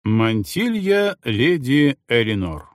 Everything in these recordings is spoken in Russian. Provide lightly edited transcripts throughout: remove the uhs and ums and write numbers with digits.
Мантилья леди Элинор.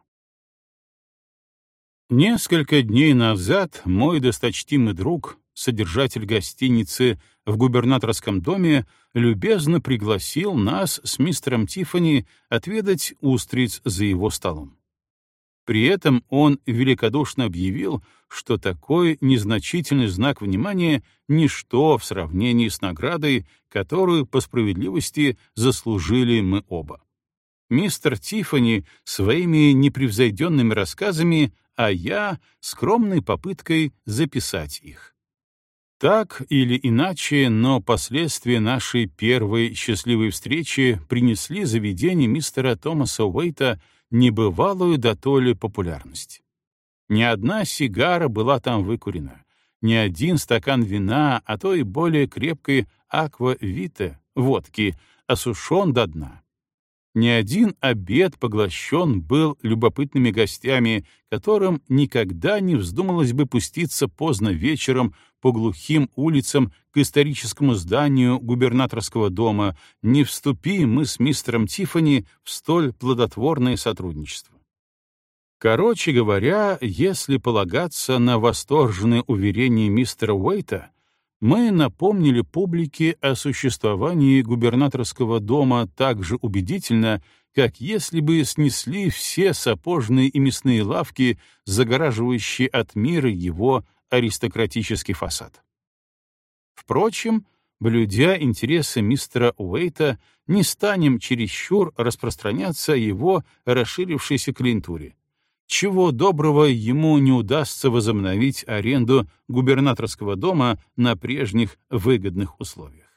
Несколько дней назад мой досточтимый друг, содержатель гостиницы в губернаторском доме, любезно пригласил нас с мистером Тиффани отведать устриц за его столом. При этом он великодушно объявил, что такой незначительный знак внимания — ничто в сравнении с наградой, которую, по справедливости, заслужили мы оба. Мистер Тиффани своими непревзойденными рассказами, а я — скромной попыткой записать их. Так или иначе, но последствия нашей первой счастливой встречи принесли заведению мистера Томаса Уэйта небывалую дотоле популярность. Ни одна сигара была там выкурена, ни один стакан вина, а то и более крепкой аква-вита, водки, осушен до дна. Ни один обед поглощен был любопытными гостями, которым никогда не вздумалось бы пуститься поздно вечером по глухим улицам к историческому зданию губернаторского дома, не вступи мы с мистером Тиффани в столь плодотворное сотрудничество. Короче говоря, если полагаться на восторженные уверения мистера Уэйта, мы напомнили публике о существовании губернаторского дома так же убедительно, как если бы снесли все сапожные и мясные лавки, загораживающие от мира его аристократический фасад. Впрочем, блюдя интересы мистера Уэйта, не станем чересчур распространяться о его расширившейся клиентуре. Чего доброго ему не удастся возобновить аренду губернаторского дома на прежних выгодных условиях.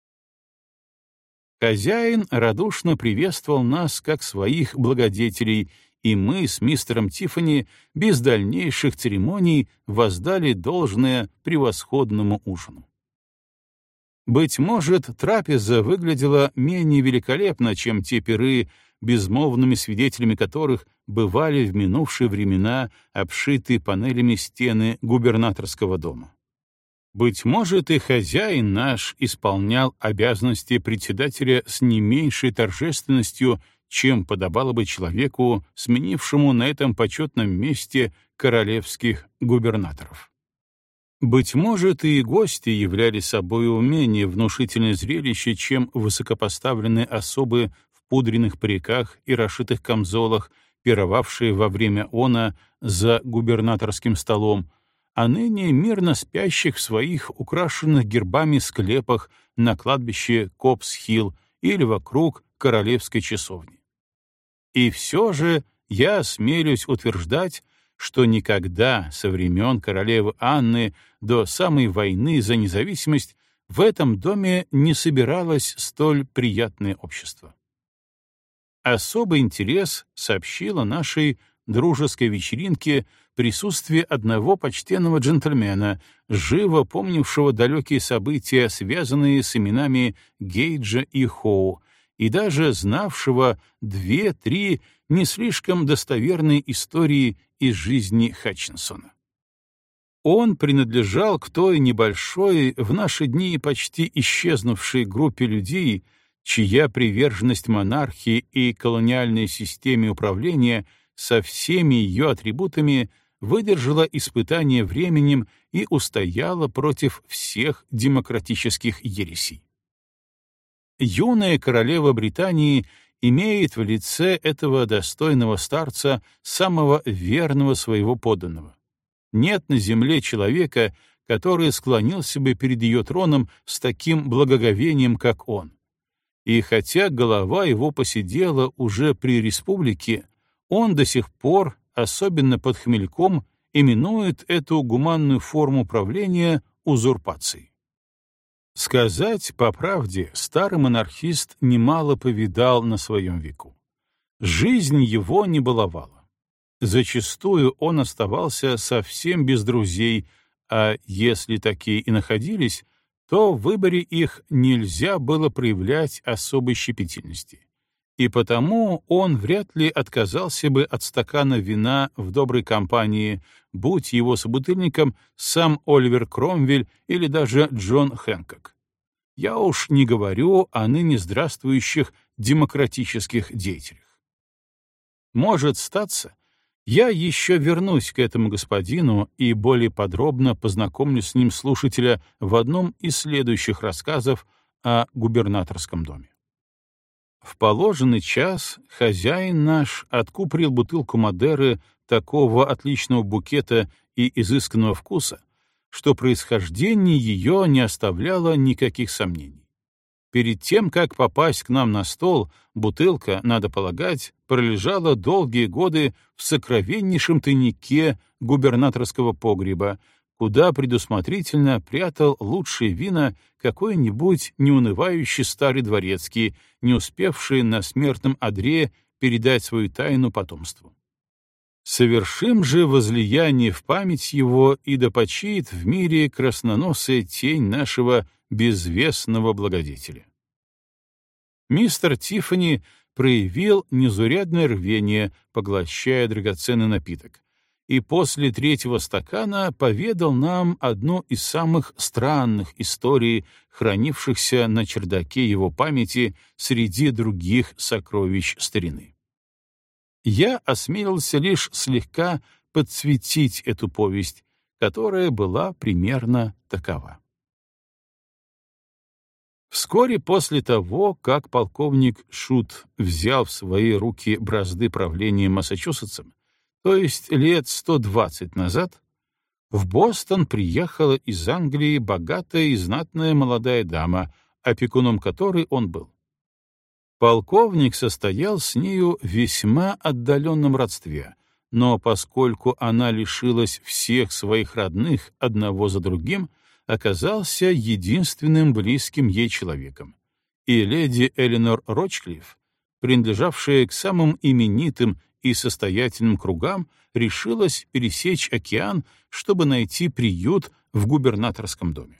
Хозяин радушно приветствовал нас как своих благодетелей, и мы с мистером Тиффани без дальнейших церемоний воздали должное превосходному ужину. Быть может, трапеза выглядела менее великолепно, чем те пиры, безмолвными свидетелями которых бывали в минувшие времена обшитые панелями стены губернаторского дома. Быть может, и хозяин наш исполнял обязанности председателя с не меньшей торжественностью, чем подобало бы человеку, сменившему на этом почетном месте королевских губернаторов. Быть может, и гости являли собой менее внушительное зрелище, чем высокопоставленные особы в пудренных париках и расшитых камзолах, пировавшие во время она за губернаторским столом, а ныне мирно спящих в своих украшенных гербами склепах на кладбище Копс-Хилл или вокруг королевской часовни. И все же я осмелюсь утверждать, что никогда со времен королевы Анны до самой войны за независимость в этом доме не собиралось столь приятное общество. Особый интерес сообщило нашей дружеской вечеринке присутствие одного почтенного джентльмена, живо помнившего далекие события, связанные с именами Гейджа и Хоу, и даже знавшего 2-3 не слишком достоверные истории из жизни Хатчинсона. Он принадлежал к той небольшой, в наши дни почти исчезнувшей группе людей, чья приверженность монархии и колониальной системе управления со всеми ее атрибутами выдержала испытание временем и устояла против всех демократических ересей. Юная королева Британии имеет в лице этого достойного старца самого верного своего подданного. Нет на земле человека, который склонился бы перед ее троном с таким благоговением, как он. И хотя голова его посидела уже при республике, он до сих пор, особенно под хмельком, именует эту гуманную форму правления узурпацией. Сказать по правде, старый монархист немало повидал на своем веку. Жизнь его не баловала. Зачастую он оставался совсем без друзей, а если такие и находились, то в выборе их нельзя было проявлять особой щепетильности. И потому он вряд ли отказался бы от стакана вина в доброй компании, будь его собутыльником сам Оливер Кромвель или даже Джон Хэнкок. Я уж не говорю о ныне здравствующих демократических деятелях. Может статься, я еще вернусь к этому господину и более подробно познакомлю с ним слушателя в одном из следующих рассказов о губернаторском доме. В положенный час хозяин наш откупорил бутылку Мадеры такого отличного букета и изысканного вкуса, что происхождение ее не оставляло никаких сомнений. Перед тем, как попасть к нам на стол, бутылка, надо полагать, пролежала долгие годы в сокровеннейшем тайнике губернаторского погреба, куда предусмотрительно прятал лучшие вина какой-нибудь неунывающий старый дворецкий, не успевший на смертном одре передать свою тайну потомству. Совершим же возлияние в память его, и да почиет в мире красноносая тень нашего безвестного благодетеля. Мистер Тиффани проявил незаурядное рвение, поглощая драгоценный напиток, и после третьего стакана поведал нам одну из самых странных историй, хранившихся на чердаке его памяти среди других сокровищ старины. Я осмелился лишь слегка подсветить эту повесть, которая была примерно такова. Вскоре после того, как полковник Шут взял в свои руки бразды правления Массачусетсом, то есть лет 120 назад, в Бостон приехала из Англии богатая и знатная молодая дама, опекуном которой он был. Полковник состоял с нею в весьма отдаленном родстве, но поскольку она лишилась всех своих родных одного за другим, оказался единственным близким ей человеком, и леди Эленор Рочклифф, принадлежавшая к самым именитым и состоятельным кругам, решилась пересечь океан, чтобы найти приют в губернаторском доме.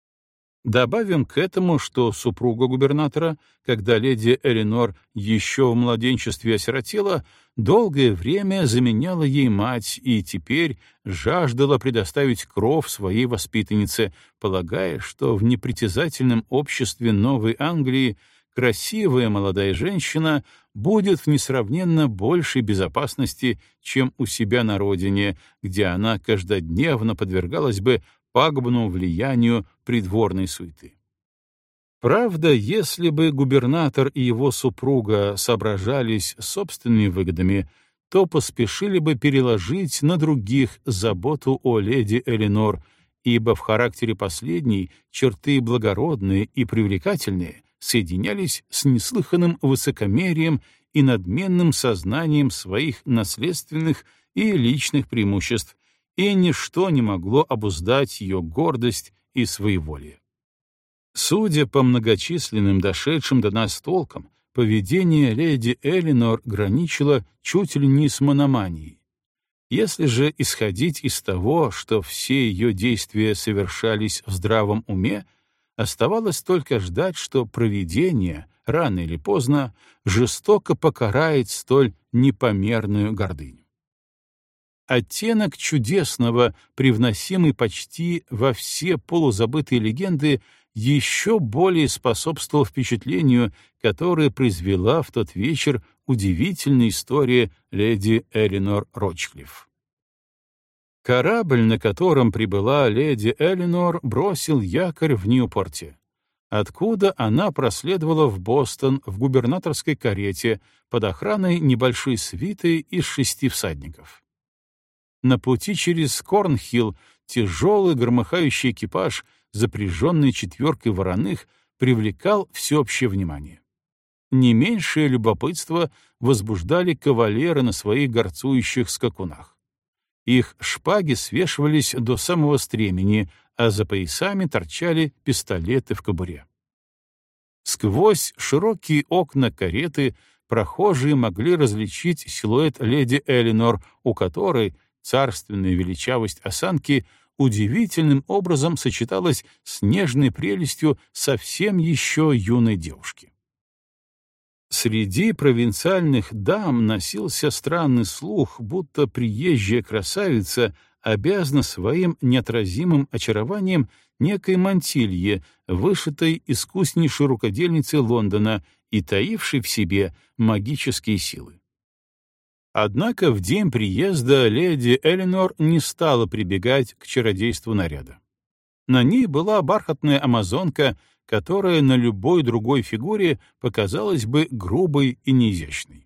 Добавим к этому, что супруга губернатора, когда леди Эленор еще в младенчестве осиротела, долгое время заменяла ей мать и теперь жаждала предоставить кров своей воспитаннице, полагая, что в непритязательном обществе Новой Англии красивая молодая женщина будет в несравненно большей безопасности, чем у себя на родине, где она каждодневно подвергалась бы пагубному влиянию придворной суеты. Правда, если бы губернатор и его супруга соображались собственными выгодами, то поспешили бы переложить на других заботу о леди Эленор, ибо в характере последней черты благородные и привлекательные соединялись с неслыханным высокомерием и надменным сознанием своих наследственных и личных преимуществ, и ничто не могло обуздать ее гордость и своеволие. Судя по многочисленным дошедшим до нас толкам, поведение леди Эленор граничило чуть ли не с мономанией. Если же исходить из того, что все ее действия совершались в здравом уме, оставалось только ждать, что провидение, рано или поздно, жестоко покарает столь непомерную гордыню. Оттенок чудесного, привносимый почти во все полузабытые легенды, еще более способствовал впечатлению, которое произвела в тот вечер удивительная история леди Эленор Рочклифф. Корабль, на котором прибыла леди Эленор, бросил якорь в Ньюпорте, откуда она проследовала в Бостон в губернаторской карете под охраной небольшой свиты из 6 всадников. На пути через Корнхилл тяжелый громыхающий экипаж, запряженный 4 вороных, привлекал всеобщее внимание. Не меньшее любопытство возбуждали кавалеры на своих горцующих скакунах. Их шпаги свешивались до самого стремени, а за поясами торчали пистолеты в кобуре. Сквозь широкие окна кареты прохожие могли различить силуэт леди Эленор, у которой царственная величавость осанки удивительным образом сочеталась с нежной прелестью совсем еще юной девушки. Среди провинциальных дам носился странный слух, будто приезжая красавица обязана своим неотразимым очарованием некой мантилье, вышитой искуснейшей рукодельницей Лондона и таившей в себе магические силы. Однако в день приезда леди Эленор не стала прибегать к чародейству наряда. На ней была бархатная амазонка, которая на любой другой фигуре показалась бы грубой и неизящной.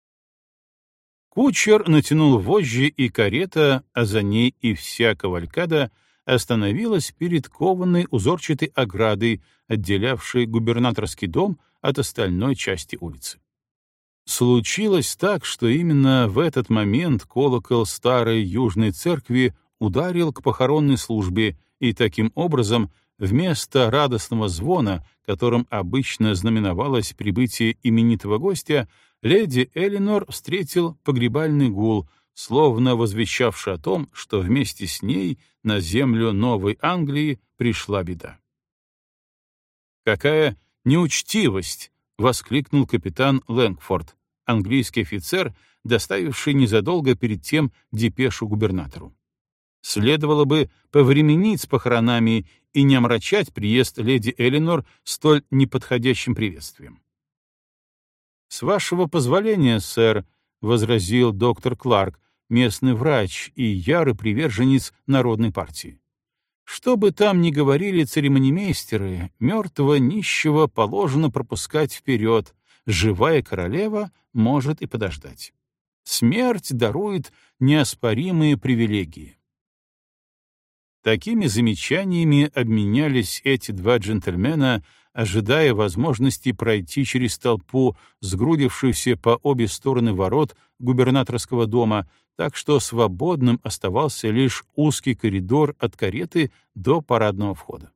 Кучер натянул вожжи, и карета, а за ней и вся кавалькада, остановилась перед кованой узорчатой оградой, отделявшей губернаторский дом от остальной части улицы. Случилось так, что именно в этот момент колокол старой южной церкви ударил к похоронной службе, и таким образом вместо радостного звона, которым обычно знаменовалось прибытие именитого гостя, леди Эленор встретил погребальный гул, словно возвещавший о том, что вместе с ней на землю Новой Англии пришла беда. «Какая неучтивость!» — воскликнул капитан Лэнгфорд, английский офицер, доставивший незадолго перед тем депешу губернатору. Следовало бы повременить с похоронами и не омрачать приезд леди Эленор столь неподходящим приветствием. «С вашего позволения, сэр», — возразил доктор Кларк, местный врач и ярый приверженец Народной партии. «Что бы там ни говорили церемонимейстеры, мертвого нищего положено пропускать вперед, живая королева может и подождать. Смерть дарует неоспоримые привилегии». Такими замечаниями обменялись эти два джентльмена, ожидая возможности пройти через толпу, сгрудившуюся по обе стороны ворот губернаторского дома, так что свободным оставался лишь узкий коридор от кареты до парадного входа.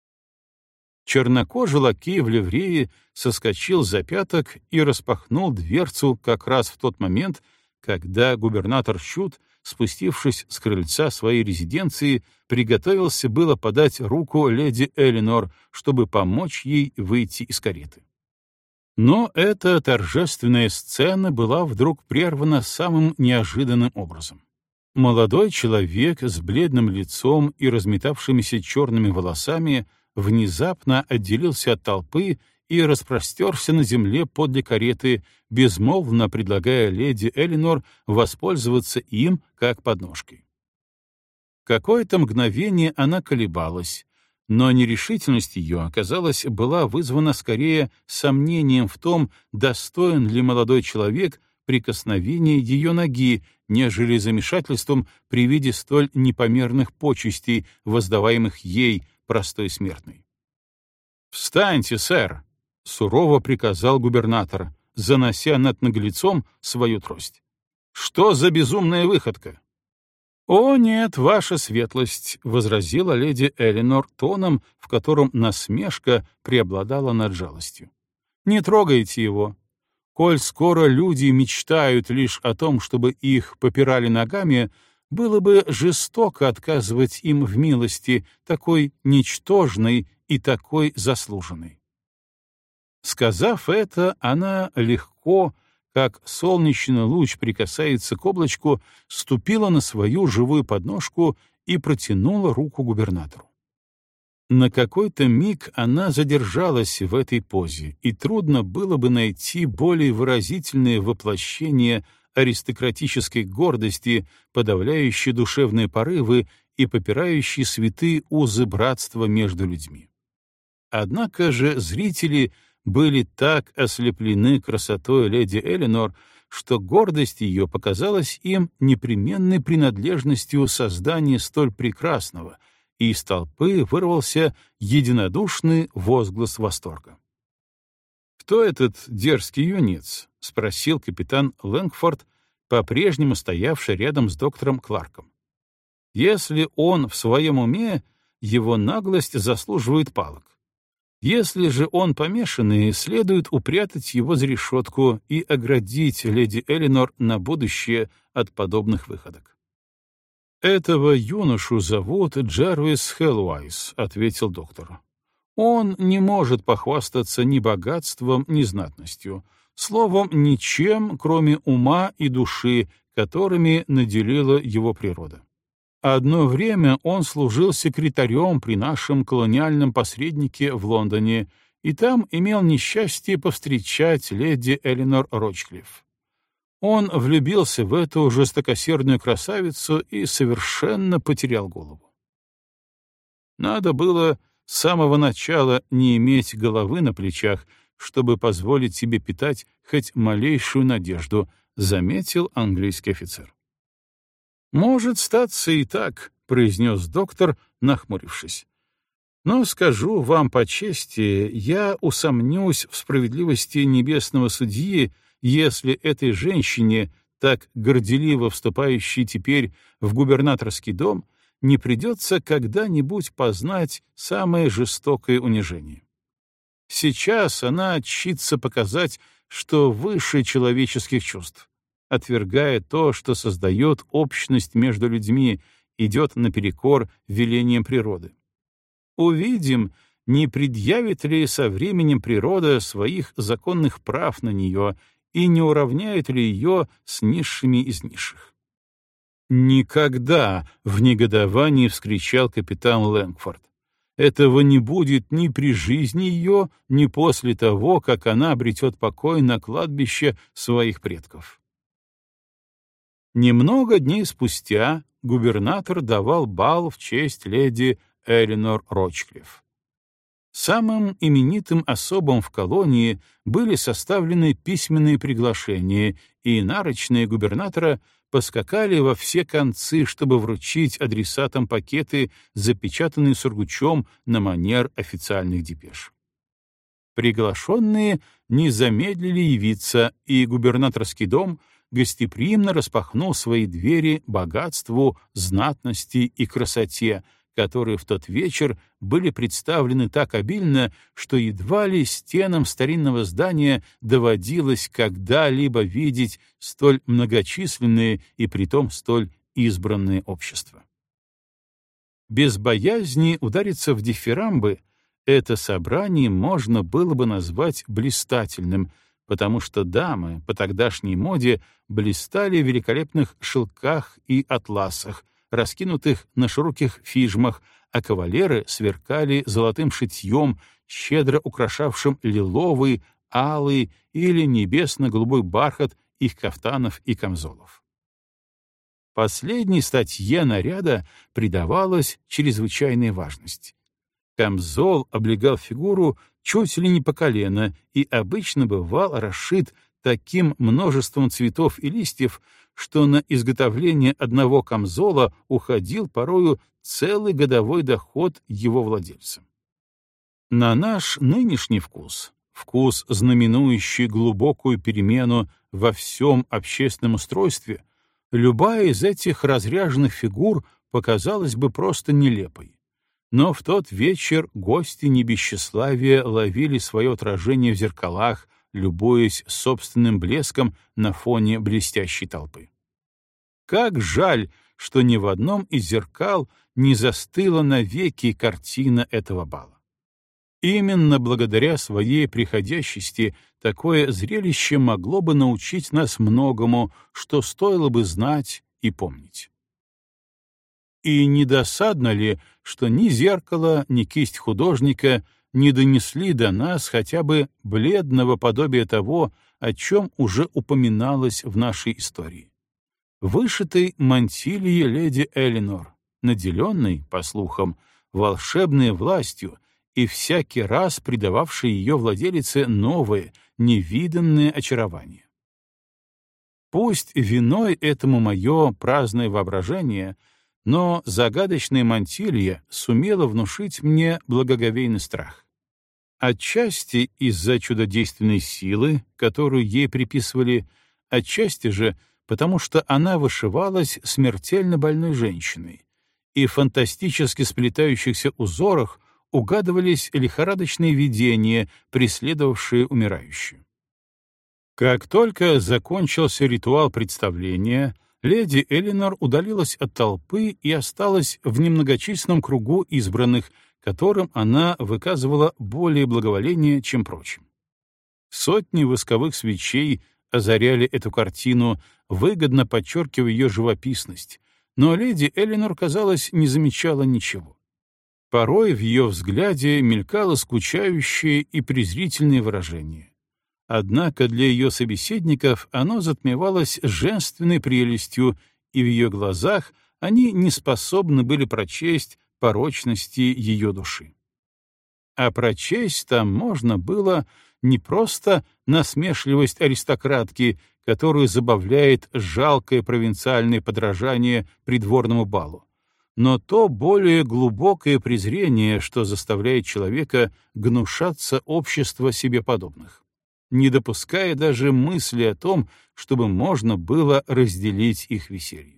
Чернокожий лакей в ливрее соскочил за пяток и распахнул дверцу как раз в тот момент, когда губернатор Шут, спустившись с крыльца своей резиденции, приготовился было подать руку леди Эленор, чтобы помочь ей выйти из кареты. Но эта торжественная сцена была вдруг прервана самым неожиданным образом. Молодой человек с бледным лицом и разметавшимися черными волосами внезапно отделился от толпы и распростерся на земле подле кареты, безмолвно предлагая леди Эленор воспользоваться им как подножкой. Какое-то мгновение она колебалась, но нерешительность ее, оказалось, была вызвана скорее сомнением в том, достоин ли молодой человек прикосновения ее ноги, нежели замешательством при виде столь непомерных почестей, воздаваемых ей, простой смертной. «Встаньте, сэр!» — сурово приказал губернатор, занося над наглецом свою трость. «Что за безумная выходка?» «О, нет, ваша светлость», — возразила леди Эленор тоном, в котором насмешка преобладала над жалостью. «Не трогайте его. Коль скоро люди мечтают лишь о том, чтобы их попирали ногами, было бы жестоко отказывать им в милости, такой ничтожной и такой заслуженной». Сказав это, она легко, как солнечный луч прикасается к облачку, ступила на свою живую подножку и протянула руку губернатору. На какой-то миг она задержалась в этой позе, и трудно было бы найти более выразительное воплощение аристократической гордости, подавляющей душевные порывы и попирающей святые узы братства между людьми. Однако же зрители были так ослеплены красотой леди Эленор, что гордость ее показалась им непременной принадлежностью создания столь прекрасного, и из толпы вырвался единодушный возглас восторга. «Кто этот дерзкий юнец?» — спросил капитан Лэнгфорд, по-прежнему стоявший рядом с доктором Кларком. «Если он в своем уме, его наглость заслуживает палок. Если же он помешанный, следует упрятать его за решетку и оградить леди Эленор на будущее от подобных выходок». «Этого юношу зовут Джервис Хеллуайс», — ответил доктор. «Он не может похвастаться ни богатством, ни знатностью, словом, ничем, кроме ума и души, которыми наделила его природа. Одно время он служил секретарем при нашем колониальном посреднике в Лондоне, и там имел несчастье повстречать леди Эленор Рочклифф. Он влюбился в эту жестокосердную красавицу и совершенно потерял голову. Надо было с самого начала не иметь головы на плечах, чтобы позволить себе питать хоть малейшую надежду, заметил английский офицер. «Может статься и так», — произнес доктор, нахмурившись. «Но скажу вам по чести, я усомнюсь в справедливости небесного судьи, если этой женщине, так горделиво вступающей теперь в губернаторский дом, не придется когда-нибудь познать самое жестокое унижение. Сейчас она чтится показать, что выше человеческих чувств, отвергая то, что создает общность между людьми, идет наперекор велениям природы. Увидим, не предъявит ли со временем природа своих законных прав на нее и не уравняет ли ее с низшими из низших. «Никогда!» — в негодовании вскричал капитан Лэнгфорд. «Этого не будет ни при жизни ее, ни после того, как она обретет покой на кладбище своих предков». Немного дней спустя губернатор давал бал в честь леди Эленор Рочклифф. Самым именитым особам в колонии были составлены письменные приглашения, и нарочные губернатора поскакали во все концы, чтобы вручить адресатам пакеты, запечатанные сургучом на манер официальных депеш. Приглашенные не замедлили явиться, и губернаторский дом гостеприимно распахнул свои двери богатству, знатности и красоте, которые в тот вечер были представлены так обильно, что едва ли стенам старинного здания доводилось когда-либо видеть столь многочисленные и притом столь избранные общества. Без боязни удариться в дифирамбы это собрание можно было бы назвать блистательным, потому что дамы по тогдашней моде блистали в великолепных шелках и атласах, раскинутых на широких фижмах, а кавалеры сверкали золотым шитьем, щедро украшавшим лиловый, алый или небесно-голубой бархат их кафтанов и камзолов. Последней статье наряда придавалась чрезвычайная важность. Камзол облегал фигуру чуть ли не по колено и обычно бывал расшит таким множеством цветов и листьев, что на изготовление одного камзола уходил порою целый годовой доход его владельца. На наш нынешний вкус, вкус, знаменующий глубокую перемену во всем общественном устройстве, любая из этих разряженных фигур показалась бы просто нелепой. Но в тот вечер гости не без тщеславия ловили свое отражение в зеркалах, любуясь собственным блеском на фоне блестящей толпы. Как жаль, что ни в одном из зеркал не застыла навеки картина этого бала. Именно благодаря своей приходящести такое зрелище могло бы научить нас многому, что стоило бы знать и помнить. И не досадно ли, что ни зеркало, ни кисть художника не донесли до нас хотя бы бледного подобия того, о чем уже упоминалось в нашей истории? Вышитой мантильи леди Эленор, наделенной, по слухам, волшебной властью и всякий раз придававшей ее владелице новое, невиданное очарование. Пусть виной этому мое праздное воображение, но загадочная мантилья сумела внушить мне благоговейный страх. Отчасти из-за чудодейственной силы, которую ей приписывали, отчасти же потому что она вышивалась смертельно больной женщиной, и в фантастически сплетающихся узорах угадывались лихорадочные видения, преследовавшие умирающую. Как только закончился ритуал представления, леди Эленор удалилась от толпы и осталась в немногочисленном кругу избранных, которым она выказывала более благоволение, чем прочим. Сотни восковых свечей озаряли эту картину, выгодно подчеркивая ее живописность, но леди Элинор, казалось, не замечала ничего. Порой в ее взгляде мелькало скучающее и презрительное выражение. Однако для ее собеседников оно затмевалось женственной прелестью, и в ее глазах они не способны были прочесть порочности ее души. А прочесть там можно было не просто насмешливость аристократки, которую забавляет жалкое провинциальное подражание придворному балу, но то более глубокое презрение, что заставляет человека гнушаться общества себе подобных, не допуская даже мысли о том, чтобы можно было разделить их веселье.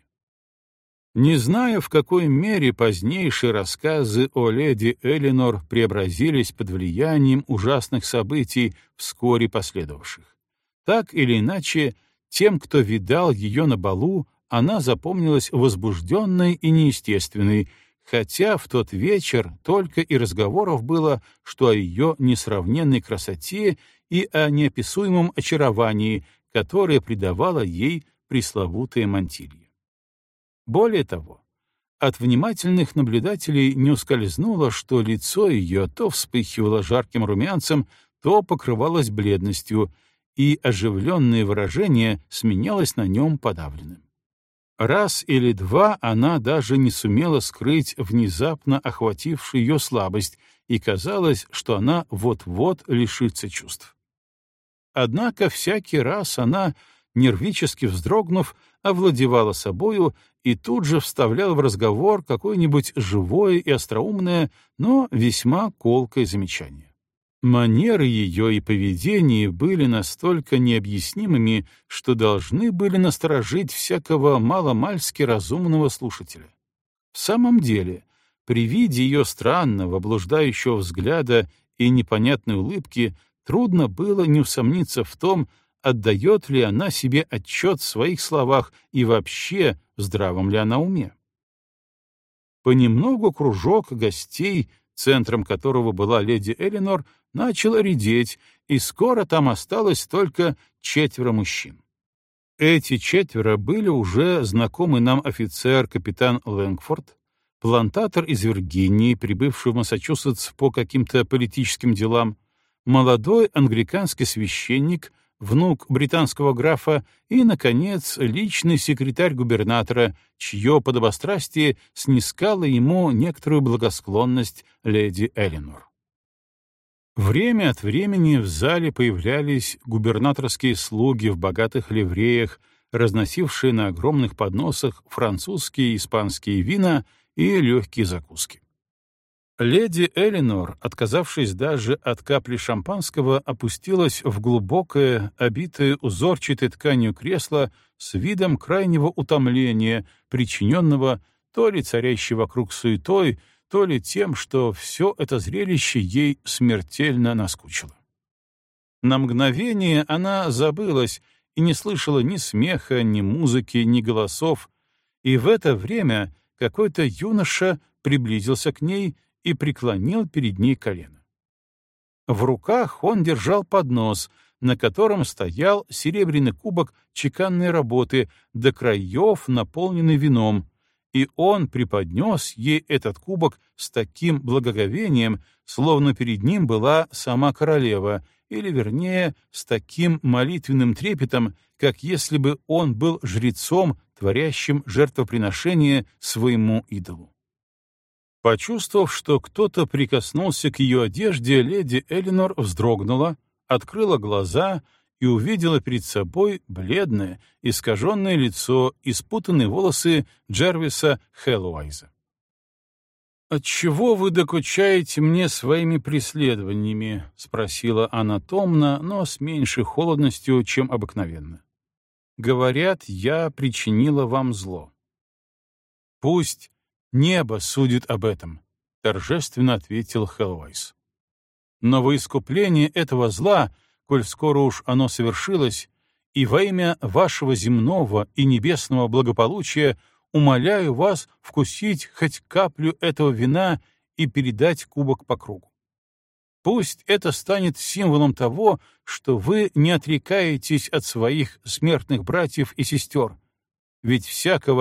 Не знаю, в какой мере позднейшие рассказы о леди Элинор преобразились под влиянием ужасных событий, вскоре последовавших. Так или иначе, тем, кто видал ее на балу, она запомнилась возбужденной и неестественной, хотя в тот вечер только и разговоров было, что о ее несравненной красоте и о неописуемом очаровании, которое придавало ей пресловутая мантилья. Более того, от внимательных наблюдателей не ускользнуло, что лицо ее то вспыхивало жарким румянцем, то покрывалось бледностью, и оживленное выражение сменялось на нем подавленным. Раз или два она даже не сумела скрыть внезапно охватившую ее слабость, и казалось, что она вот-вот лишится чувств. Однако всякий раз она, нервически вздрогнув, овладевала собою и тут же вставляла в разговор какое-нибудь живое и остроумное, но весьма колкое замечание. Манеры ее и поведение были настолько необъяснимыми, что должны были насторожить всякого маломальски разумного слушателя. В самом деле, при виде ее странного, блуждающего взгляда и непонятной улыбки трудно было не усомниться в том, отдает ли она себе отчет в своих словах и вообще в здравом ли она уме. Понемногу кружок гостей, центром которого была леди Элинор, начал редеть, и скоро там осталось только 4 мужчин. Эти 4 были уже знакомый нам офицер капитан Лэнгфорд, плантатор из Виргинии, прибывший в Массачусетс по каким-то политическим делам, молодой англиканский священник, внук британского графа и, наконец, личный секретарь губернатора, чье подобострастие снискало ему некоторую благосклонность леди Элинор. Время от времени в зале появлялись губернаторские слуги в богатых ливреях, разносившие на огромных подносах французские и испанские вина и легкие закуски. Леди Элинор, отказавшись даже от капли шампанского, опустилась в глубокое, обитое узорчатой тканью кресло с видом крайнего утомления, причиненного то ли царящей вокруг суетой, то ли тем, что все это зрелище ей смертельно наскучило. На мгновение она забылась и не слышала ни смеха, ни музыки, ни голосов, и в это время какой-то юноша приблизился к ней и преклонил перед ней колено. В руках он держал поднос, на котором стоял серебряный кубок чеканной работы, до краев наполненный вином, и он преподнес ей этот кубок с таким благоговением, словно перед ним была сама королева, или, вернее, с таким молитвенным трепетом, как если бы он был жрецом, творящим жертвоприношение своему идолу. Почувствовав, что кто-то прикоснулся к ее одежде, леди Элинор вздрогнула, открыла глаза и увидела перед собой бледное, искаженное лицо и спутанные волосы Джервиса Хэллоуайза. «Отчего вы докучаете мне своими преследованиями?» — спросила она томно, но с меньшей холодностью, чем обыкновенно. «Говорят, я причинила вам зло». «Пусть небо судит об этом», — торжественно ответил Хэллоуайз. «Но во искупление этого зла, коль скоро уж оно совершилось, и во имя вашего земного и небесного благополучия умоляю вас вкусить хоть каплю этого вина и передать кубок по кругу. Пусть это станет символом того, что вы не отрекаетесь от своих смертных братьев и сестер, ведь всякого,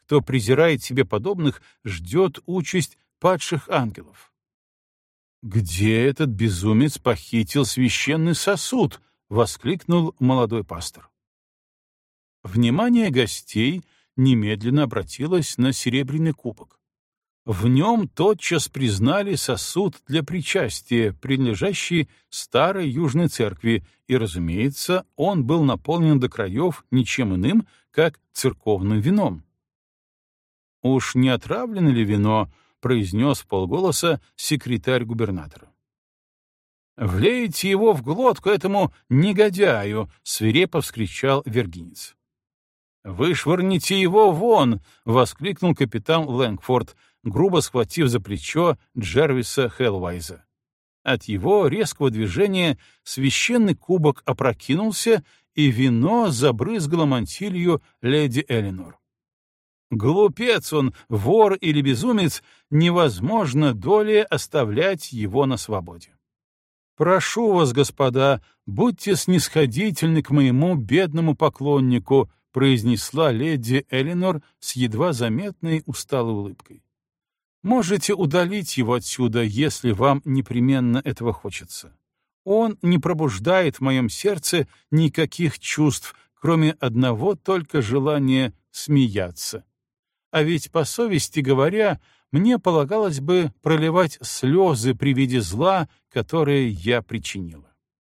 кто презирает себе подобных, ждет участь падших ангелов. «Где этот безумец похитил священный сосуд?» — воскликнул молодой пастор. Внимание гостей немедленно обратилось на серебряный кубок. В нем тотчас признали сосуд для причастия, принадлежащий старой Южной церкви, и, разумеется, он был наполнен до краев ничем иным, как церковным вином. «Уж не отравлено ли вино?» — произнес вполголоса секретарь губернатора. «Влейте его в глотку этому негодяю!» — свирепо вскричал виргинец. «Вышвырните его вон!» — воскликнул капитан Лэнгфорд, грубо схватив за плечо Джервиса Хеллвайза. От его резкого движения священный кубок опрокинулся, и вино забрызгало мантилью леди Элинор. Глупец он, вор или безумец, невозможно долее оставлять его на свободе. «Прошу вас, господа, будьте снисходительны к моему бедному поклоннику», произнесла леди Элинор с едва заметной усталой улыбкой. «Можете удалить его отсюда, если вам непременно этого хочется. Он не пробуждает в моем сердце никаких чувств, кроме одного только желания смеяться. А ведь, по совести говоря, мне полагалось бы проливать слезы при виде зла, которое я причинила».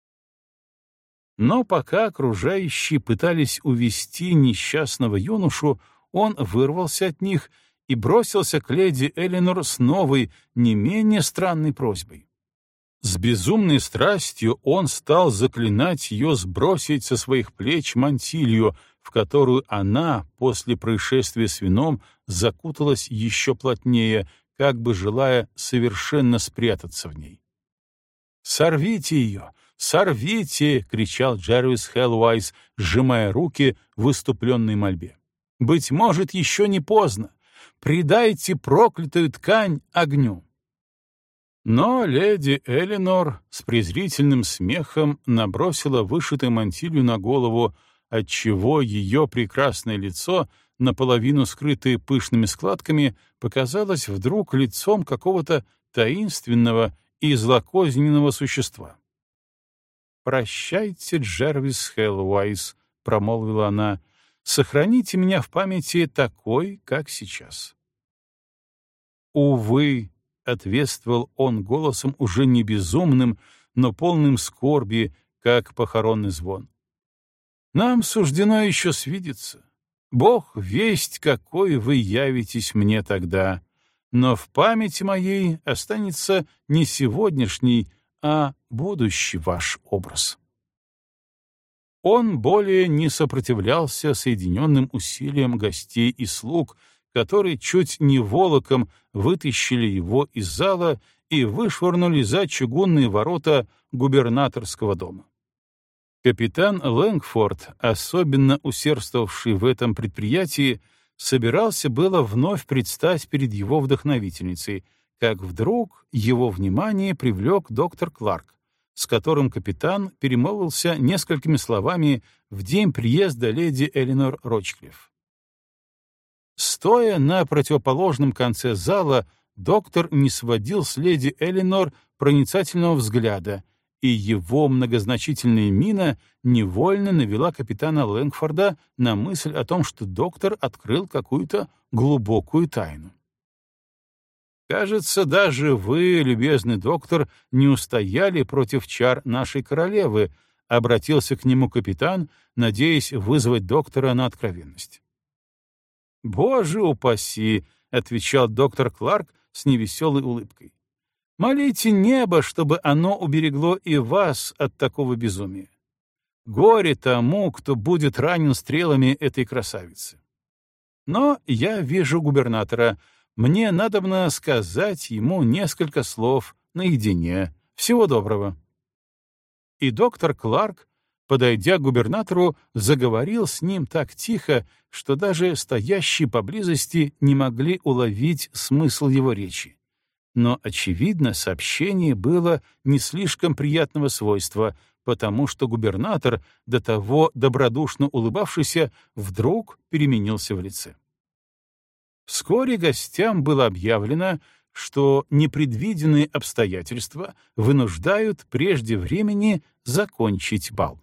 Но пока окружающие пытались увести несчастного юношу, он вырвался от них и бросился к леди Элинор с новой, не менее странной просьбой. С безумной страстью он стал заклинать ее сбросить со своих плеч мантилью, в которую она после происшествия с вином закуталась еще плотнее, как бы желая совершенно спрятаться в ней. «Сорвите ее! Сорвите!» — кричал Джервис Хеллвайз, сжимая руки в выступленной мольбе. «Быть может, еще не поздно. Предайте проклятую ткань огню». Но леди Элинор с презрительным смехом набросила вышитую мантилью на голову, отчего ее прекрасное лицо, наполовину скрытое пышными складками, показалось вдруг лицом какого-то таинственного и злокозненного существа. «Прощайте, Джервис Хеллвайз», — промолвила она, — «сохраните меня в памяти такой, как сейчас». «Увы», — ответствовал он голосом уже не безумным, но полным скорби, как похоронный звон. «Нам суждено еще свидеться. Бог весть, какой вы явитесь мне тогда, но в памяти моей останется не сегодняшний, а будущий ваш образ». Он более не сопротивлялся соединенным усилиям гостей и слуг, которые чуть не волоком вытащили его из зала и вышвырнули за чугунные ворота губернаторского дома. Капитан Лэнгфорд, особенно усердствовавший в этом предприятии, собирался было вновь предстать перед его вдохновительницей, как вдруг его внимание привлек доктор Кларк, с которым капитан перемолвился несколькими словами в день приезда леди Элинор Рочклифф. Стоя на противоположном конце зала, доктор не сводил с леди Элинор проницательного взгляда, и его многозначительная мина невольно навела капитана Лэнгфорда на мысль о том, что доктор открыл какую-то глубокую тайну. «Кажется, даже вы, любезный доктор, не устояли против чар нашей королевы», — обратился к нему капитан, надеясь вызвать доктора на откровенность. «Боже упаси!» — отвечал доктор Кларк с невеселой улыбкой. «Молите небо, чтобы оно уберегло и вас от такого безумия. Горе тому, кто будет ранен стрелами этой красавицы. Но я вижу губернатора. Мне надобно сказать ему несколько слов наедине. Всего доброго». И доктор Кларк, подойдя к губернатору, заговорил с ним так тихо, что даже стоящие поблизости не могли уловить смысл его речи. Но, очевидно, сообщение было не слишком приятного свойства, потому что губернатор, до того добродушно улыбавшийся, вдруг переменился в лице. Вскоре гостям было объявлено, что непредвиденные обстоятельства вынуждают прежде времени закончить бал.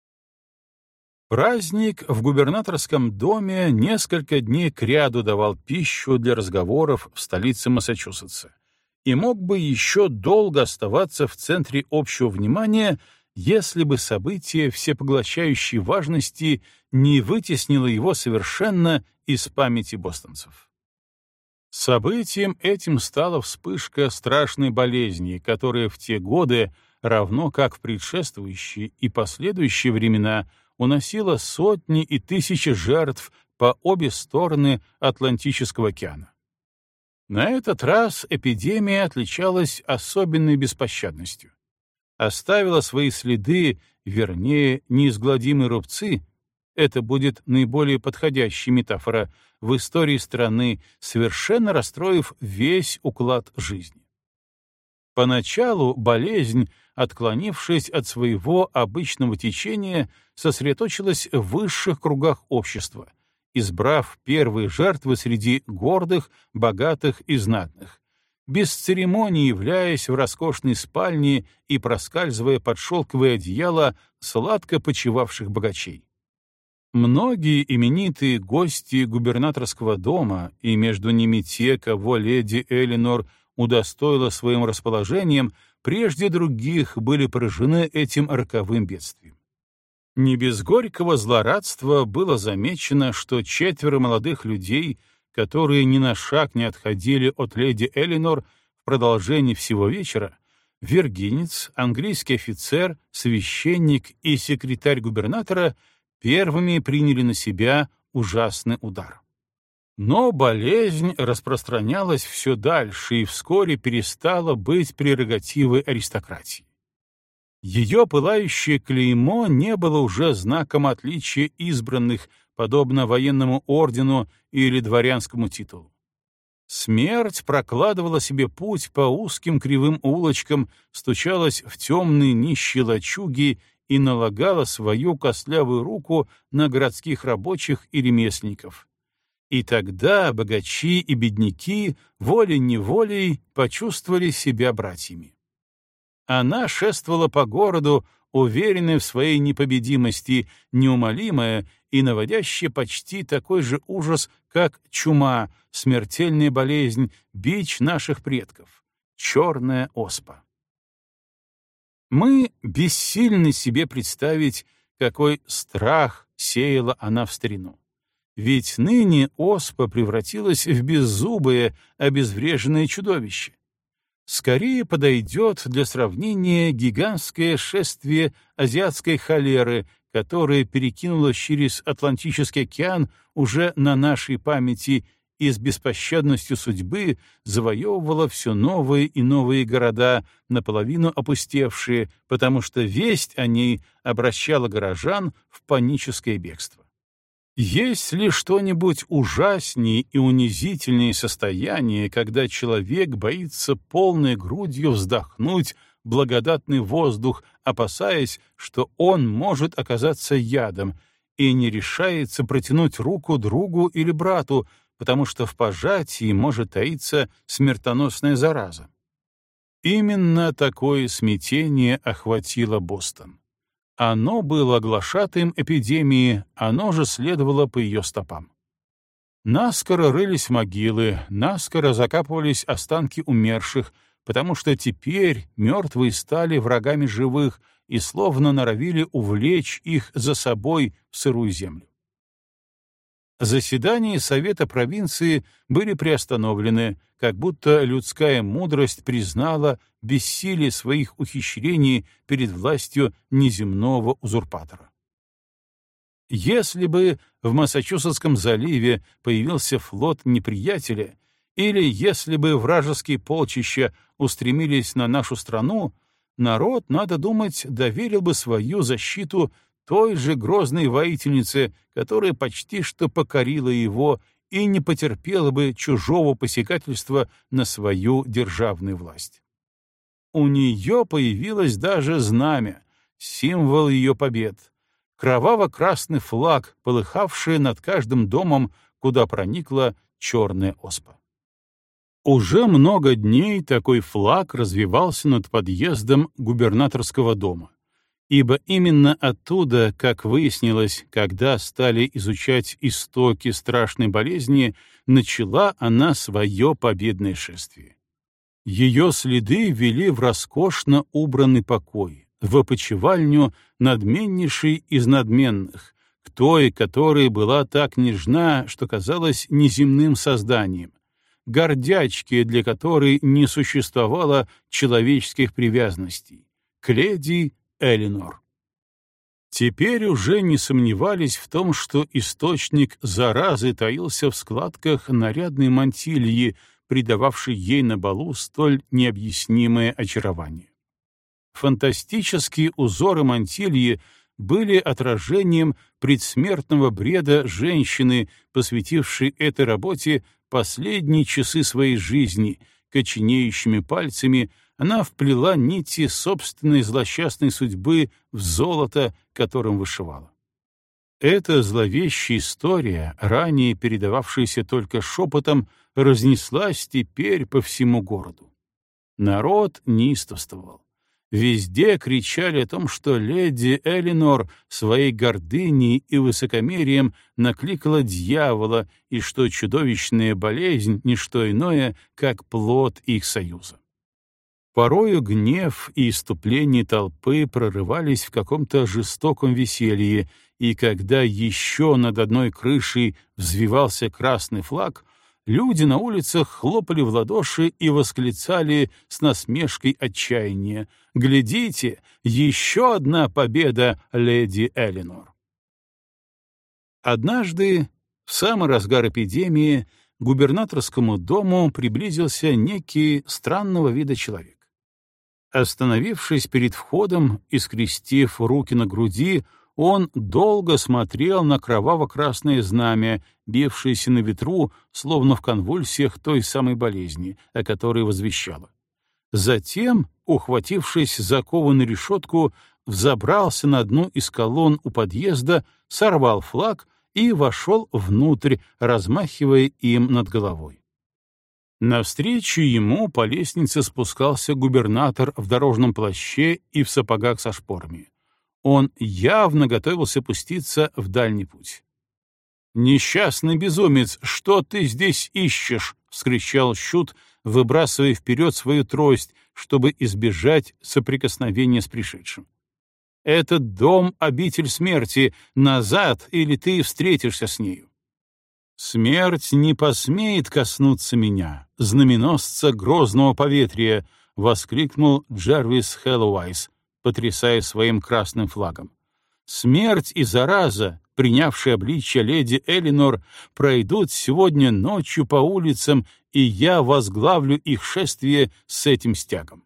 Праздник в губернаторском доме несколько дней кряду давал пищу для разговоров в столице Массачусетса и мог бы еще долго оставаться в центре общего внимания, если бы событие всепоглощающей важности не вытеснило его совершенно из памяти бостонцев. Событием этим стала вспышка страшной болезни, которая в те годы, равно как в предшествующие и последующие времена, уносила сотни и тысячи жертв по обе стороны Атлантического океана. На этот раз эпидемия отличалась особенной беспощадностью. Оставила свои следы, вернее, неизгладимые рубцы — это будет наиболее подходящая метафора — в истории страны, совершенно расстроив весь уклад жизни. Поначалу болезнь, отклонившись от своего обычного течения, сосредоточилась в высших кругах общества, избрав первые жертвы среди гордых, богатых и знатных, без церемонии являясь в роскошной спальне и проскальзывая под шелковое одеяло сладко почивавших богачей. Многие именитые гости губернаторского дома, и между ними те, кого леди Элинор удостоила своим расположением, прежде других были поражены этим роковым бедствием. Не без горького злорадства было замечено, что 4 молодых людей, которые ни на шаг не отходили от леди Элинор в продолжении всего вечера, виргинец, английский офицер, священник и секретарь губернатора, первыми приняли на себя ужасный удар. Но болезнь распространялась все дальше и вскоре перестала быть прерогативой аристократии. Ее пылающее клеймо не было уже знаком отличия избранных, подобно военному ордену или дворянскому титулу. Смерть прокладывала себе путь по узким кривым улочкам, стучалась в темные нищие лачуги и налагала свою костлявую руку на городских рабочих и ремесленников. И тогда богачи и бедняки волей-неволей почувствовали себя братьями. Она шествовала по городу, уверенная в своей непобедимости, неумолимая и наводящая почти такой же ужас, как чума, смертельная болезнь, бич наших предков, черная оспа. Мы бессильны себе представить, какой страх сеяла она в старину. Ведь ныне оспа превратилась в беззубое, обезвреженное чудовище. Скорее подойдет для сравнения гигантское шествие азиатской холеры, которое перекинулось через Атлантический океан уже на нашей памяти и с беспощадностью судьбы завоевывала все новые и новые города, наполовину опустевшие, потому что весть о ней обращала горожан в паническое бегство. Есть ли что-нибудь ужаснее и унизительнее состояние, когда человек боится полной грудью вздохнуть благодатный воздух, опасаясь, что он может оказаться ядом, и не решается протянуть руку другу или брату, потому что в пожатии может таиться смертоносная зараза? Именно такое смятение охватило Бостон. Оно было глашатаем эпидемии, оно же следовало по ее стопам. Наскоро рылись могилы, наскоро закапывались останки умерших, потому что теперь мертвые стали врагами живых и словно норовили увлечь их за собой в сырую землю. Заседания Совета провинции были приостановлены, как будто людская мудрость признала бессилие своих ухищрений перед властью неземного узурпатора. Если бы в Массачусетском заливе появился флот неприятеля, или если бы вражеские полчища устремились на нашу страну, народ, надо думать, доверил бы свою защиту той же грозной воительнице, которая почти что покорила его и не потерпела бы чужого посягательства на свою державную власть. У нее появилось даже знамя, символ ее побед, кроваво-красный флаг, полыхавший над каждым домом, куда проникла черная оспа. Уже много дней такой флаг развивался над подъездом губернаторского дома, ибо именно оттуда, как выяснилось, когда стали изучать истоки страшной болезни, начала она свое победное шествие. Ее следы вели в роскошно убранный покой, в опочивальню надменнейшей из надменных, к той, которая была так нежна, что казалась неземным созданием, гордячки, для которой не существовало человеческих привязанностей, к леди Элинор. Теперь уже не сомневались в том, что источник заразы таился в складках нарядной мантильи, придававшей ей на балу столь необъяснимое очарование. Фантастические узоры мантильи были отражением предсмертного бреда женщины, посвятившей этой работе последние часы своей жизни. Коченеющими пальцами она вплела нити собственной злосчастной судьбы в золото, которым вышивала. Эта зловещая история, ранее передававшаяся только шепотом, разнеслась теперь по всему городу. Народ неистовствовал. Везде кричали о том, что леди Элинор своей гордыней и высокомерием накликала дьявола, и что чудовищная болезнь — не что иное, как плод их союза. Порою гнев и иступление толпы прорывались в каком-то жестоком веселье, и когда еще над одной крышей взвивался красный флаг, люди на улицах хлопали в ладоши и восклицали с насмешкой отчаяния: «Глядите, еще одна победа леди Элинор!» Однажды, в самый разгар эпидемии, к губернаторскому дому приблизился некий странного вида человек. Остановившись перед входом и скрестив руки на груди, он долго смотрел на кроваво-красное знамя, бившееся на ветру, словно в конвульсиях той самой болезни, о которой возвещало. Затем, ухватившись за кованую решетку, взобрался на одну из колонн у подъезда, сорвал флаг и вошел внутрь, размахивая им над головой. Навстречу ему по лестнице спускался губернатор в дорожном плаще и в сапогах со шпорами. Он явно готовился пуститься в дальний путь. «Несчастный безумец, что ты здесь ищешь?» — вскричал Шут, выбрасывая вперед свою трость, чтобы избежать соприкосновения с пришедшим. «Этот дом — обитель смерти. Назад, или ты встретишься с нею». «Смерть не посмеет коснуться меня, знаменосца грозного поветрия!» — воскликнул Джервис Хэллоуайс, потрясая своим красным флагом. «Смерть и зараза, принявшие обличье леди Элинор, пройдут сегодня ночью по улицам, и я возглавлю их шествие с этим стягом».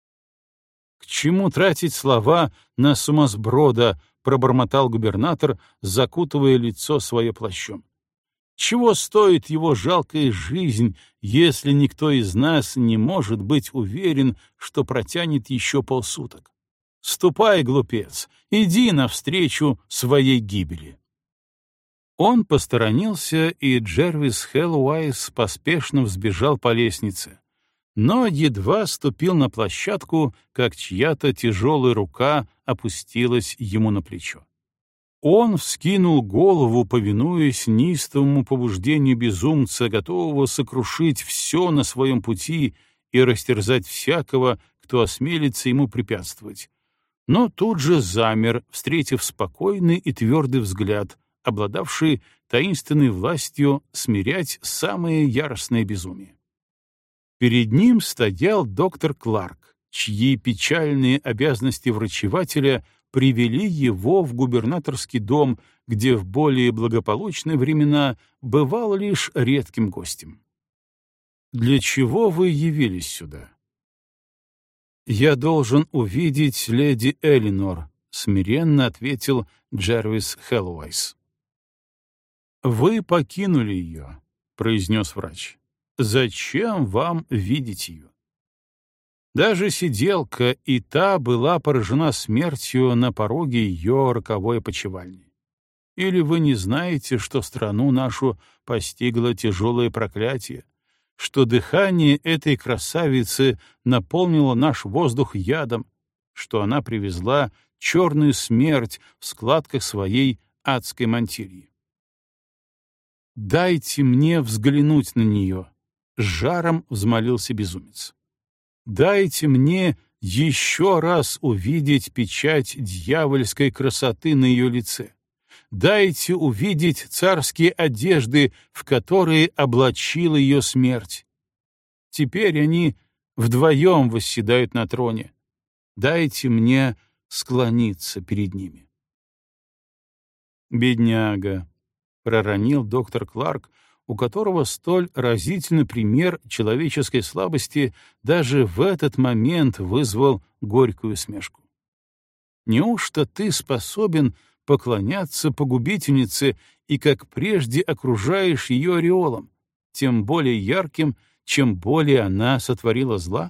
«К чему тратить слова на сумасброда?» — пробормотал губернатор, закутывая лицо свое плащом. «Чего стоит его жалкая жизнь, если никто из нас не может быть уверен, что протянет еще полсуток? Ступай, глупец, иди навстречу своей гибели». Он посторонился, и Джервис Хэллоуайс поспешно взбежал по лестнице, но едва ступил на площадку, как чья-то тяжелая рука опустилась ему на плечо. Он вскинул голову, повинуясь неистовому побуждению безумца, готового сокрушить все на своем пути и растерзать всякого, кто осмелится ему препятствовать. Но тут же замер, встретив спокойный и твердый взгляд, обладавший таинственной властью смирять самое яростное безумие. Перед ним стоял доктор Кларк, чьи печальные обязанности врачевателя привели его в губернаторский дом, где в более благополучные времена бывал лишь редким гостем. «Для чего вы явились сюда?» «Я должен увидеть леди Элинор», — смиренно ответил Джервис Хэллоуайс. «Вы покинули ее», — произнес врач. «Зачем вам видеть ее?» Даже сиделка и та была поражена смертью на пороге ее роковой опочивальни. Или вы не знаете, что страну нашу постигло тяжелое проклятие, что дыхание этой красавицы наполнило наш воздух ядом, что она привезла черную смерть в складках своей адской мантильи? «Дайте мне взглянуть на нее», — с жаром взмолился безумец. «Дайте мне еще раз увидеть печать дьявольской красоты на ее лице. Дайте увидеть царские одежды, в которые облачила ее смерть. Теперь они вдвоем восседают на троне. Дайте мне склониться перед ними». «Бедняга», — проронил доктор Кларк, у которого столь разительный пример человеческой слабости даже в этот момент вызвал горькую усмешку. «Неужто ты способен поклоняться погубительнице и, как прежде, окружаешь ее ореолом, тем более ярким, чем более она сотворила зла?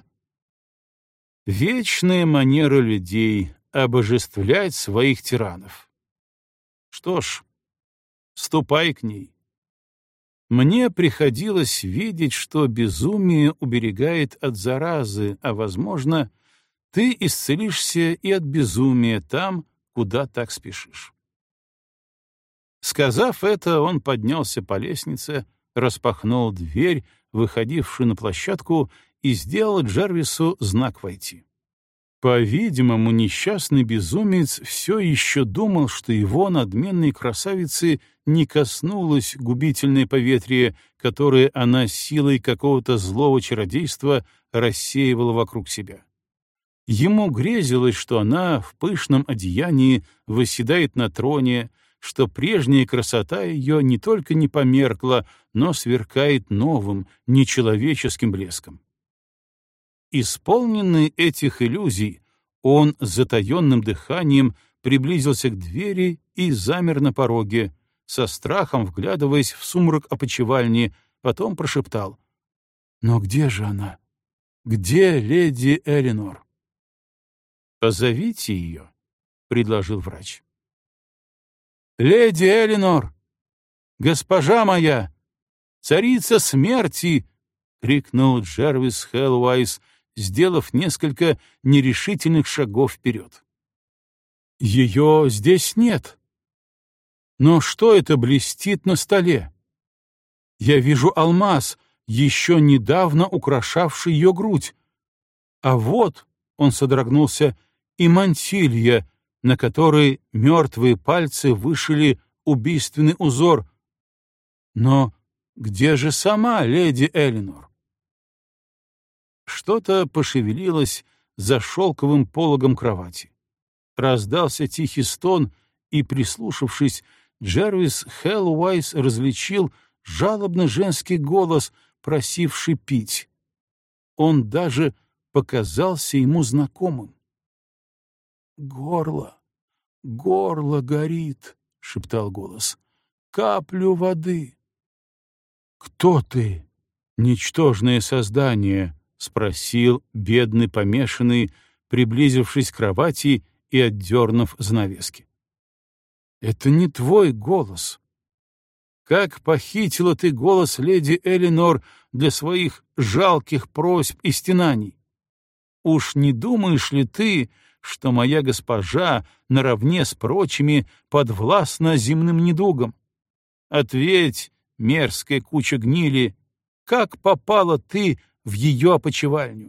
Вечная манера людей — обожествлять своих тиранов. Что ж, ступай к ней. Мне приходилось видеть, что безумие уберегает от заразы, а, возможно, ты исцелишься и от безумия там, куда так спешишь». Сказав это, он поднялся по лестнице, распахнул дверь, выходившую на площадку, и сделал Джервису знак войти. По-видимому, несчастный безумец все еще думал, что его надменной красавицы не коснулось губительное поветрие, которое она силой какого-то злого чародейства рассеивала вокруг себя. Ему грезилось, что она в пышном одеянии восседает на троне, что прежняя красота ее не только не померкла, но сверкает новым, нечеловеческим блеском. Исполненный этих иллюзий, он с затаенным дыханием приблизился к двери и замер на пороге, со страхом вглядываясь в сумрак опочивальни, потом прошептал: «Но где же она? Где леди Элинор?» «Позовите ее», — предложил врач. «Леди Элинор! Госпожа моя! Царица смерти!» — крикнул Джервис Хеллуайс, сделав несколько нерешительных шагов вперед. «Ее здесь нет. Но что это блестит на столе? Я вижу алмаз, еще недавно украшавший ее грудь. А вот, — он содрогнулся, — и мантилья, на которой мертвые пальцы вышили убийственный узор. Но где же сама леди Элинор?» Что-то пошевелилось за шелковым пологом кровати. Раздался тихий стон, и, прислушавшись, Джервис Хеллуайс различил жалобно женский голос, просивший пить. Он даже показался ему знакомым. «Горло, горло горит», — шептал голос. «Каплю воды». «Кто ты, ничтожное создание?» — спросил бедный помешанный, приблизившись к кровати и отдернув занавески. «Это не твой голос. Как похитила ты голос леди Элинор для своих жалких просьб и стенаний? Уж не думаешь ли ты, что моя госпожа наравне с прочими подвластна земным недугам? Ответь, мерзкая куча гнили, как попала ты в ее опочивальню?»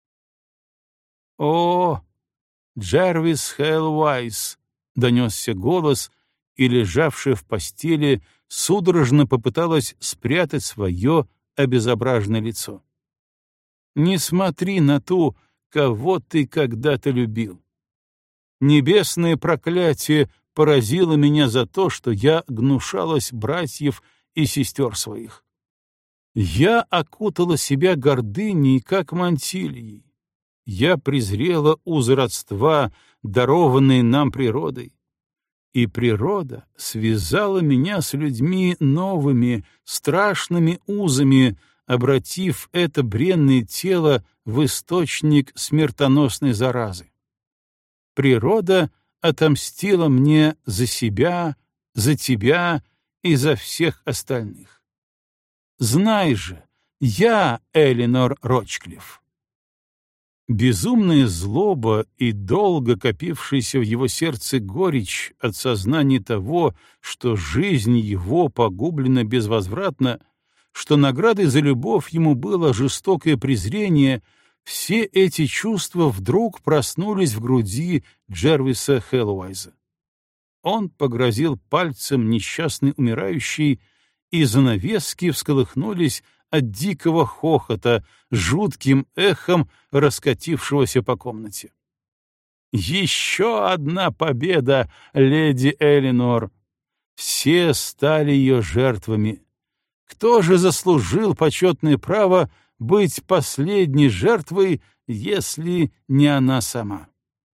«О, Джервис Хеллуайс!» — донесся голос, и, лежавшая в постели, судорожно попыталась спрятать свое обезображенное лицо. «Не смотри на ту, кого ты когда-то любил. Небесное проклятие поразило меня за то, что я гнушалась братьев и сестер своих. Я окутала себя гордыней, как мантильей. Я презрела узы родства, дарованные нам природой. И природа связала меня с людьми новыми, страшными узами, обратив это бренное тело в источник смертоносной заразы. Природа отомстила мне за себя, за тебя и за всех остальных. Знай же, я Элинор Рочклифф». Безумная злоба и долго копившаяся в его сердце горечь от сознания того, что жизнь его погублена безвозвратно, что наградой за любовь ему было жестокое презрение, все эти чувства вдруг проснулись в груди Джервиса Хэллоуайза. Он погрозил пальцем несчастный умирающий, и занавески всколыхнулись от дикого хохота, жутким эхом раскатившегося по комнате. «Еще одна победа, леди Элинор! Все стали ее жертвами. Кто же заслужил почетное право быть последней жертвой, если не она сама?»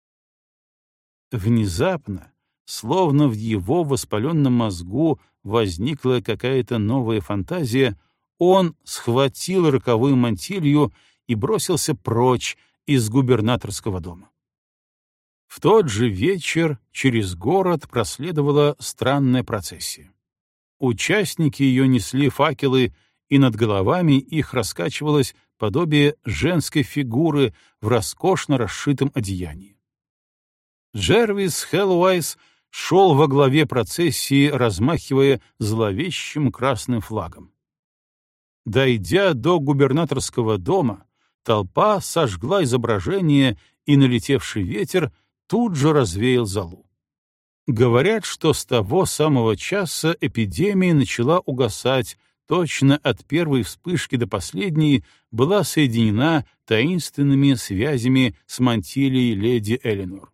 Внезапно, словно в его воспаленном мозгу возникла какая-то новая фантазия, он схватил роковую мантилью и бросился прочь из губернаторского дома. В тот же вечер через город проследовала странная процессия. Участники ее несли факелы, и над головами их раскачивалось подобие женской фигуры в роскошно расшитом одеянии. Джервис Хэллоуайз шел во главе процессии, размахивая зловещим красным флагом. Дойдя до губернаторского дома, толпа сожгла изображение, и налетевший ветер тут же развеял золу. Говорят, что с того самого часа эпидемия начала угасать, точно от первой вспышки до последней была соединена таинственными связями с мантилией леди Элинор.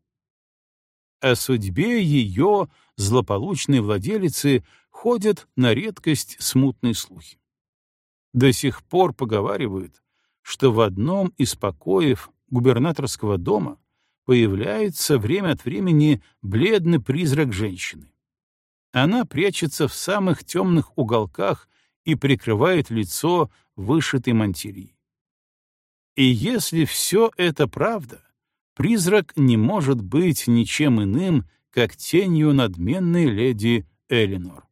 О судьбе ее злополучной владелицы ходят на редкость смутные слухи. До сих пор поговаривают, что в одном из покоев губернаторского дома появляется время от времени бледный призрак женщины. Она прячется в самых темных уголках и прикрывает лицо вышитой мантильей. И если все это правда, призрак не может быть ничем иным, как тенью надменной леди Элинор.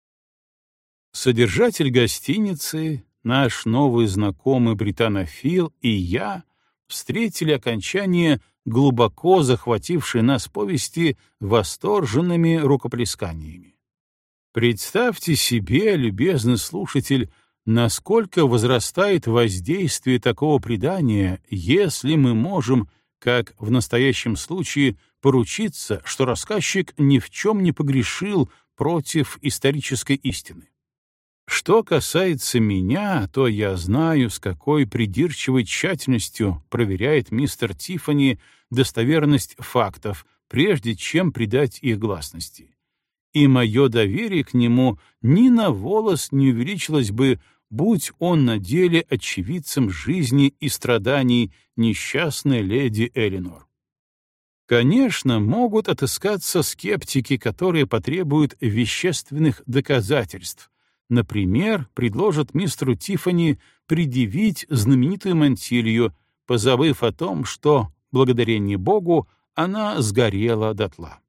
Содержатель гостиницы, наш новый знакомый британофил и я встретили окончание глубоко захватившей нас повести восторженными рукоплесканиями. Представьте себе, любезный слушатель, насколько возрастает воздействие такого предания, если мы можем, как в настоящем случае, поручиться, что рассказчик ни в чем не погрешил против исторической истины. Что касается меня, то я знаю, с какой придирчивой тщательностью проверяет мистер Тиффани достоверность фактов, прежде чем придать их гласности. И мое доверие к нему ни на волос не увеличилось бы, будь он на деле очевидцем жизни и страданий несчастной леди Элинор. Конечно, могут отыскаться скептики, которые потребуют вещественных доказательств. Например, предложат мистеру Тиффани предъявить знаменитую мантилью, позабыв о том, что, благодарение Богу, она сгорела дотла.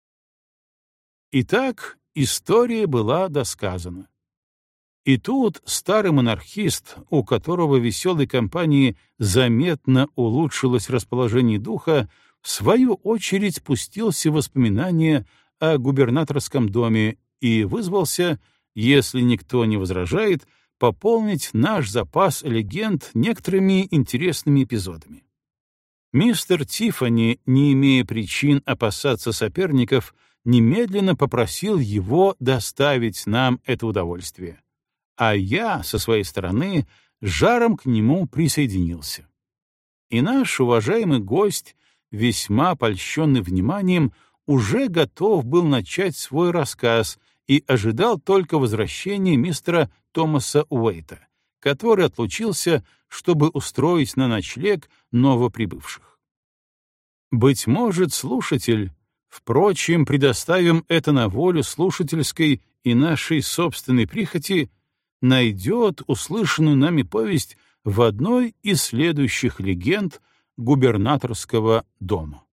Итак, история была досказана. И тут старый монархист, у которого в веселой компании заметно улучшилось расположение духа, в свою очередь пустился в воспоминания о губернаторском доме и вызвался, если никто не возражает, пополнить наш запас легенд некоторыми интересными эпизодами. Мистер Тиффани, не имея причин опасаться соперников, немедленно попросил его доставить нам это удовольствие, а я, со своей стороны, жаром к нему присоединился. И наш уважаемый гость, весьма польщенный вниманием, уже готов был начать свой рассказ и ожидал только возвращения мистера Томаса Уэйта, который отлучился, чтобы устроить на ночлег новоприбывших. Быть может, слушатель, впрочем, предоставим это на волю слушательской и нашей собственной прихоти, найдет услышанную нами повесть в одной из следующих легенд губернаторского дома.